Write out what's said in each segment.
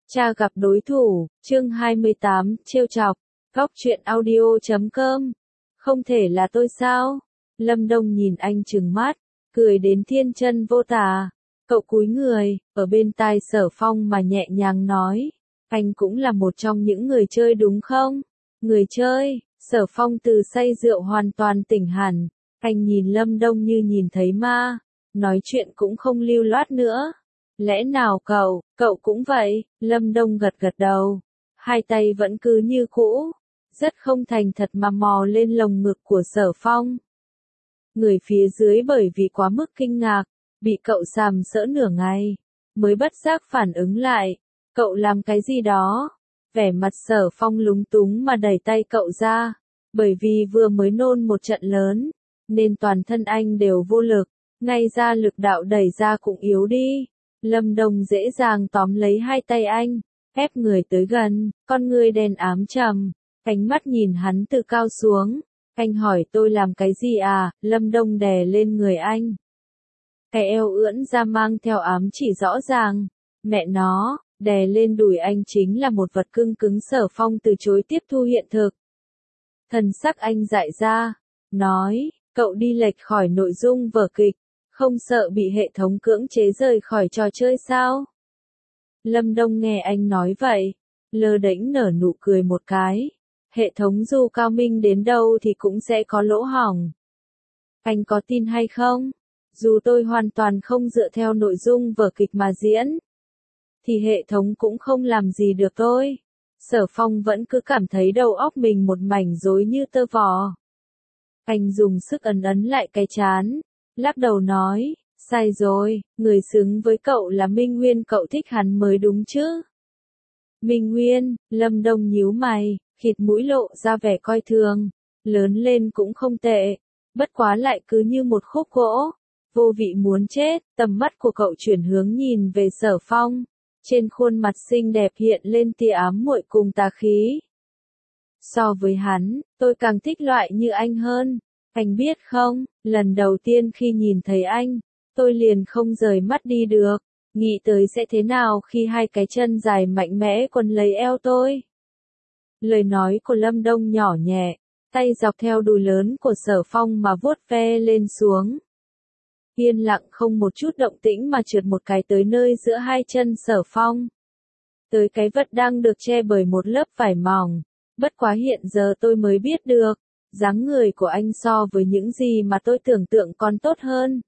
Cha gặp đối thủ, chương 28, trêu chọc, góc truyện audio.com. Không thể là tôi sao? Lâm Đông nhìn anh trừng mắt, cười đến thiên chân vô tà. Cậu cúi người, ở bên tai Sở Phong mà nhẹ nhàng nói. Anh cũng là một trong những người chơi đúng không? Người chơi, Sở Phong từ say rượu hoàn toàn tỉnh hẳn. Anh nhìn Lâm Đông như nhìn thấy ma, nói chuyện cũng không lưu loát nữa. Lẽ nào cậu cũng vậy? Lâm Đông gật gật đầu. Hai tay vẫn cứ như cũ. Rất không thành thật mà mò lên lồng ngực của Sở Phong. Người phía dưới bởi vì quá mức kinh ngạc, bị cậu sàm sỡ nửa ngày, mới bất giác phản ứng lại. Cậu làm cái gì đó? Vẻ mặt Sở Phong lúng túng mà đẩy tay cậu ra. Bởi vì vừa mới nôn một trận lớn, nên toàn thân anh đều vô lực, ngay ra lực đạo đẩy ra cũng yếu đi. Lâm Đông dễ dàng tóm lấy hai tay anh, ép người tới gần, con người đen ám trầm, ánh mắt nhìn hắn từ cao xuống. Anh hỏi tôi làm cái gì à? Lâm Đông đè lên người anh. Cái eo ưỡn ra mang theo ám chỉ rõ ràng. Mẹ nó, đè lên đùi anh chính là một vật cưng cứng. Sở Phong từ chối tiếp thu hiện thực. Thần sắc anh dại ra, nói, cậu đi lệch khỏi nội dung vở kịch, không sợ bị hệ thống cưỡng chế rời khỏi trò chơi sao? Lâm Đông nghe anh nói vậy, lơ đễnh nở nụ cười một cái. Hệ thống dù cao minh đến đâu thì cũng sẽ có lỗ hổng. Anh có tin hay không? Dù tôi hoàn toàn không dựa theo nội dung vở kịch mà diễn, thì hệ thống cũng không làm gì được tôi. Sở Phong vẫn cứ cảm thấy đầu óc mình một mảnh rối như tơ vò. Anh dùng sức ấn lại cái trán, lắc đầu nói, sai rồi, người xứng với cậu là Minh Nguyên, cậu thích hắn mới đúng chứ. Minh Nguyên, Lâm Đông nhíu mày, khịt mũi lộ ra vẻ coi thường, lớn lên cũng không tệ, bất quá lại cứ như một khúc gỗ, vô vị muốn chết. Tầm mắt của cậu chuyển hướng nhìn về Sở Phong, trên khuôn mặt xinh đẹp hiện lên tia ám muội cùng tà khí. So với hắn, tôi càng thích loại như anh hơn. Anh biết không, lần đầu tiên khi nhìn thấy anh, tôi liền không rời mắt đi được, nghĩ tới sẽ thế nào khi hai cái chân dài mạnh mẽ quấn lấy eo tôi. Lời nói của Lâm Đông nhỏ nhẹ, tay dọc theo đùi lớn của Sở Phong mà vuốt ve lên xuống. Yên lặng không một chút động tĩnh mà trượt một cái tới nơi giữa hai chân Sở Phong. Tới cái vật đang được che bởi một lớp vải mỏng. Bất quá hiện giờ tôi mới biết được, dáng người của anh so với những gì mà tôi tưởng tượng còn tốt hơn.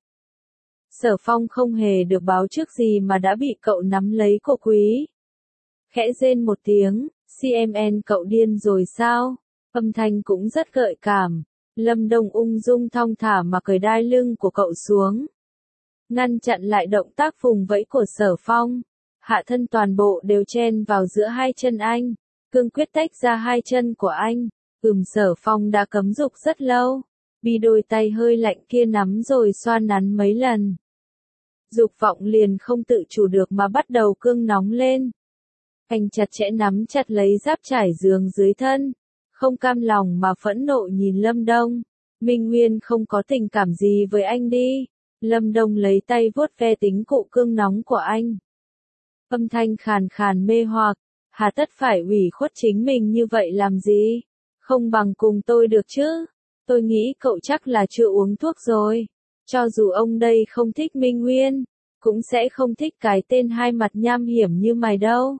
Sở Phong không hề được báo trước gì mà đã bị cậu nắm lấy cổ quý. Khẽ rên một tiếng, CMN cậu điên rồi sao? Âm thanh cũng rất gợi cảm. Lâm Đông ung dung thong thả mà cởi đai lưng của cậu xuống, ngăn chặn lại động tác vùng vẫy của Sở Phong. Hạ thân toàn bộ đều chen vào giữa hai chân anh, cương quyết tách ra hai chân của anh. Sở Phong đã cấm dục rất lâu, bị đôi tay hơi lạnh kia nắm rồi xoa nắn mấy lần. Dục vọng liền không tự chủ được mà bắt đầu cương nóng lên. Anh chặt chẽ nắm chặt lấy giáp trải giường dưới thân, không cam lòng mà phẫn nộ nhìn Lâm Đông. Minh Nguyên không có tình cảm gì với anh đi. Lâm Đông lấy tay vuốt ve tính cụ cương nóng của anh. Âm thanh khàn khàn mê hoặc, hà tất phải ủy khuất chính mình như vậy làm gì? Không bằng cùng tôi được chứ? Tôi nghĩ cậu chắc là chưa uống thuốc rồi. Cho dù ông đây không thích Minh Nguyên, cũng sẽ không thích cái tên hai mặt nham hiểm như mày đâu.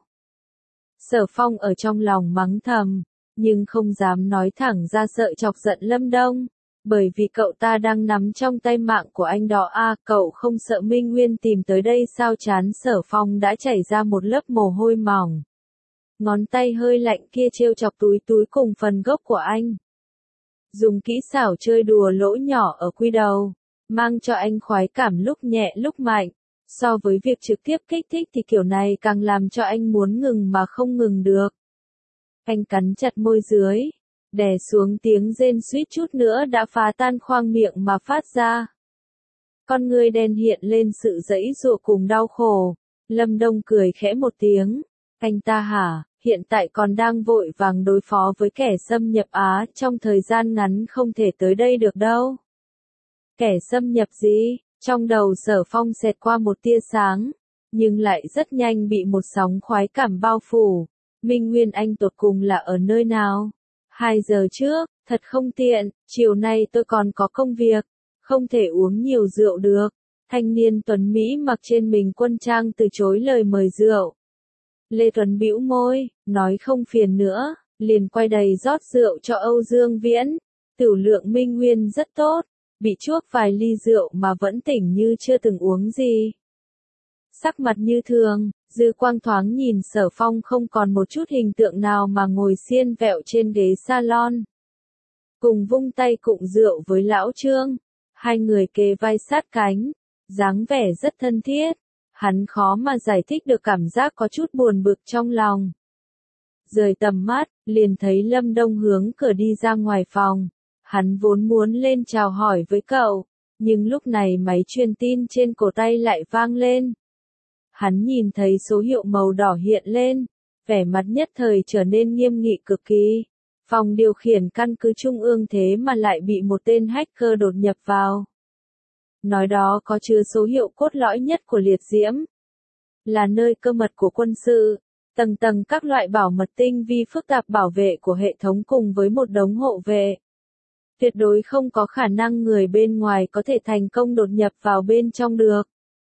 Sở Phong ở trong lòng mắng thầm, nhưng không dám nói thẳng ra sợ chọc giận Lâm Đông. Bởi vì cậu ta đang nắm trong tay mạng của anh đó à, cậu không sợ Minh Nguyên tìm tới đây sao? Chán Sở Phong đã chảy ra một lớp mồ hôi mỏng. Ngón tay hơi lạnh kia trêu chọc túi cùng phần gốc của anh. Dùng kỹ xảo chơi đùa lỗ nhỏ ở quy đầu, mang cho anh khoái cảm lúc nhẹ lúc mạnh. So với việc trực tiếp kích thích thì kiểu này càng làm cho anh muốn ngừng mà không ngừng được. Anh cắn chặt môi dưới, đè xuống tiếng rên suýt chút nữa đã phá tan khoang miệng mà phát ra. Con người đen hiện lên sự giãy giụa cùng đau khổ. Lâm Đông cười khẽ một tiếng. Anh ta hả, hiện tại còn đang vội vàng đối phó với kẻ xâm nhập Á, trong thời gian ngắn không thể tới đây được đâu. Kẻ xâm nhập gì? Trong đầu Sở Phong xẹt qua một tia sáng. nhưng lại rất nhanh bị một sóng khoái cảm bao phủ. Minh Nguyên anh tột cùng là ở nơi nào? 2 giờ trước, thật không tiện, chiều nay tôi còn có công việc, không thể uống nhiều rượu được. Thanh niên tuấn Mỹ mặc trên mình quân trang từ chối lời mời rượu. Lê Tuấn bĩu môi, nói không phiền nữa, liền quay đầy rót rượu cho Âu Dương Viễn. Tửu lượng Minh Nguyên rất tốt, bị chuốc vài ly rượu mà vẫn tỉnh như chưa từng uống gì. Sắc mặt như thường, dư quang thoáng nhìn Sở Phong không còn một chút hình tượng nào mà ngồi xiên vẹo trên ghế salon. Cùng vung tay cụng rượu với lão Trương, hai người kề vai sát cánh, dáng vẻ rất thân thiết. Hắn khó mà giải thích được cảm giác có chút buồn bực trong lòng. Rời tầm mắt, liền thấy Lâm Đông hướng cửa đi ra ngoài phòng. Hắn vốn muốn lên chào hỏi với cậu, nhưng lúc này máy truyền tin trên cổ tay lại vang lên. Hắn nhìn thấy số hiệu màu đỏ hiện lên, vẻ mặt nhất thời trở nên nghiêm nghị cực kỳ. Phòng điều khiển căn cứ trung ương thế mà lại bị một tên hacker đột nhập vào. Nói đó có chứa số hiệu cốt lõi nhất của liệt diễm. Là nơi cơ mật của quân sự, tầng tầng các loại bảo mật tinh vi phức tạp bảo vệ của hệ thống cùng với một đống hộ vệ. Tuyệt đối không có khả năng người bên ngoài có thể thành công đột nhập vào bên trong được.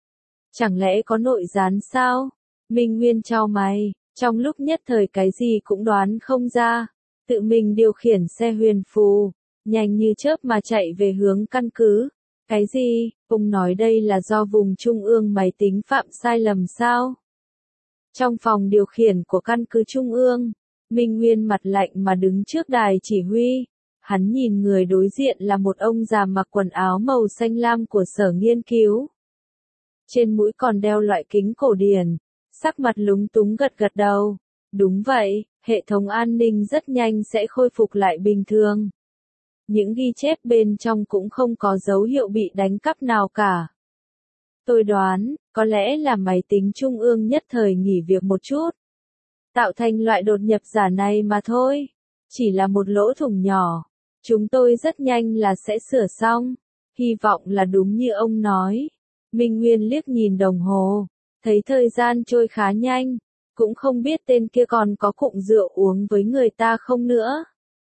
Chẳng lẽ có nội gián sao? Minh Nguyên chau mày, trong lúc nhất thời cái gì cũng đoán không ra. Tự mình điều khiển xe huyền phù, nhanh như chớp mà chạy về hướng căn cứ. Cái gì? Ông nói đây là do vùng trung ương máy tính phạm sai lầm sao? Trong phòng điều khiển của căn cứ trung ương, Minh Nguyên mặt lạnh mà đứng trước đài chỉ huy. Hắn nhìn người đối diện là một ông già mặc quần áo màu xanh lam của sở nghiên cứu. Trên mũi còn đeo loại kính cổ điển, sắc mặt lúng túng gật gật đầu. Đúng vậy, hệ thống an ninh rất nhanh sẽ khôi phục lại bình thường. Những ghi chép bên trong cũng không có dấu hiệu bị đánh cắp nào cả. Tôi đoán, có lẽ là máy tính trung ương nhất thời nghỉ việc một chút. Tạo thành loại đột nhập giả này mà thôi. Chỉ là một lỗ thủng nhỏ. Chúng tôi rất nhanh là sẽ sửa xong. Hy vọng là đúng như ông nói. Minh Nguyên liếc nhìn đồng hồ. Thấy thời gian trôi khá nhanh. Cũng không biết tên kia còn có cụng rượu uống với người ta không nữa.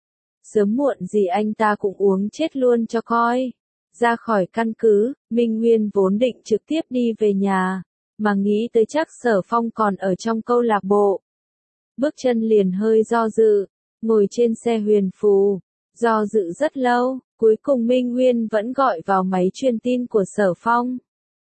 Sớm muộn gì anh ta cũng uống chết luôn cho coi. Ra khỏi căn cứ, Minh Nguyên vốn định trực tiếp đi về nhà, mà nghĩ tới chắc Sở Phong còn ở trong câu lạc bộ. Bước chân liền hơi do dự, ngồi trên xe huyền phù, do dự rất lâu, cuối cùng Minh Nguyên vẫn gọi vào máy truyền tin của Sở Phong.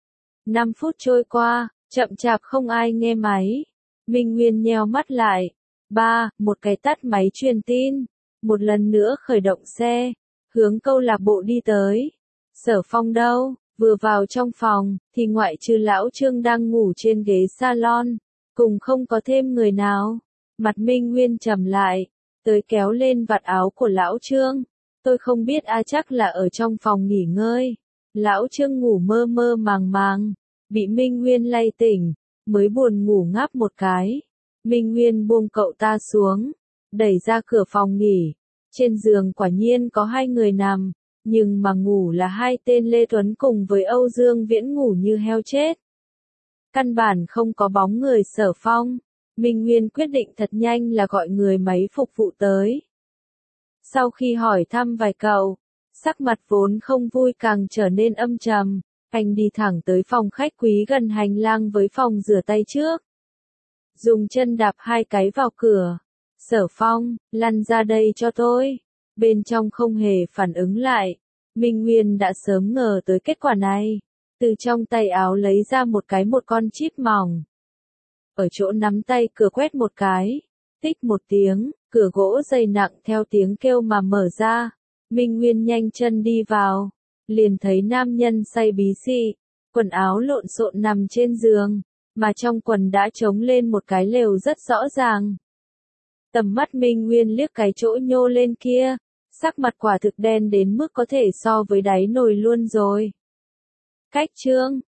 5 phút trôi qua, chậm chạp không ai nghe máy. Minh Nguyên nheo mắt lại. Một cái tắt máy truyền tin. Một lần nữa khởi động xe, hướng câu lạc bộ đi tới. Sở Phong đâu? Vừa vào trong phòng, thì ngoại trừ lão Trương đang ngủ trên ghế salon, cùng không có thêm người nào. Mặt Minh Nguyên trầm lại, tới kéo lên vạt áo của lão Trương. Tôi không biết chắc là ở trong phòng nghỉ ngơi. Lão Trương ngủ mơ mơ màng màng, bị Minh Nguyên lay tỉnh, mới buồn ngủ ngáp một cái. Minh Nguyên buông cậu ta xuống, đẩy ra cửa phòng nghỉ. Trên giường quả nhiên có 2 người nằm, nhưng mà ngủ là 2 tên Lê Tuấn cùng với Âu Dương Viễn ngủ như heo chết. Căn bản không có bóng người Sở Phong. Minh Nguyên quyết định thật nhanh là gọi người máy phục vụ tới. Sau khi hỏi thăm vài câu, sắc mặt vốn không vui càng trở nên âm trầm. Anh đi thẳng tới phòng khách quý gần hành lang với phòng rửa tay trước. Dùng chân đạp 2 cái vào cửa. Sở Phong, lăn ra đây cho tôi. Bên trong không hề phản ứng lại. Minh Nguyên đã sớm ngờ tới kết quả này. Từ trong tay áo lấy ra một con chip mỏng. Ở chỗ nắm tay cửa quét một cái. Tích một tiếng, cửa gỗ dày nặng theo tiếng kêu mà mở ra. Minh Nguyên nhanh chân đi vào. Liền thấy nam nhân say bí xị. Quần áo lộn xộn nằm trên giường. Mà trong quần đã trống lên một cái lều rất rõ ràng. Tầm mắt Minh Nguyên liếc cái chỗ nhô lên kia, sắc mặt quả thực đen đến mức có thể so với đáy nồi luôn rồi. Cách Trương,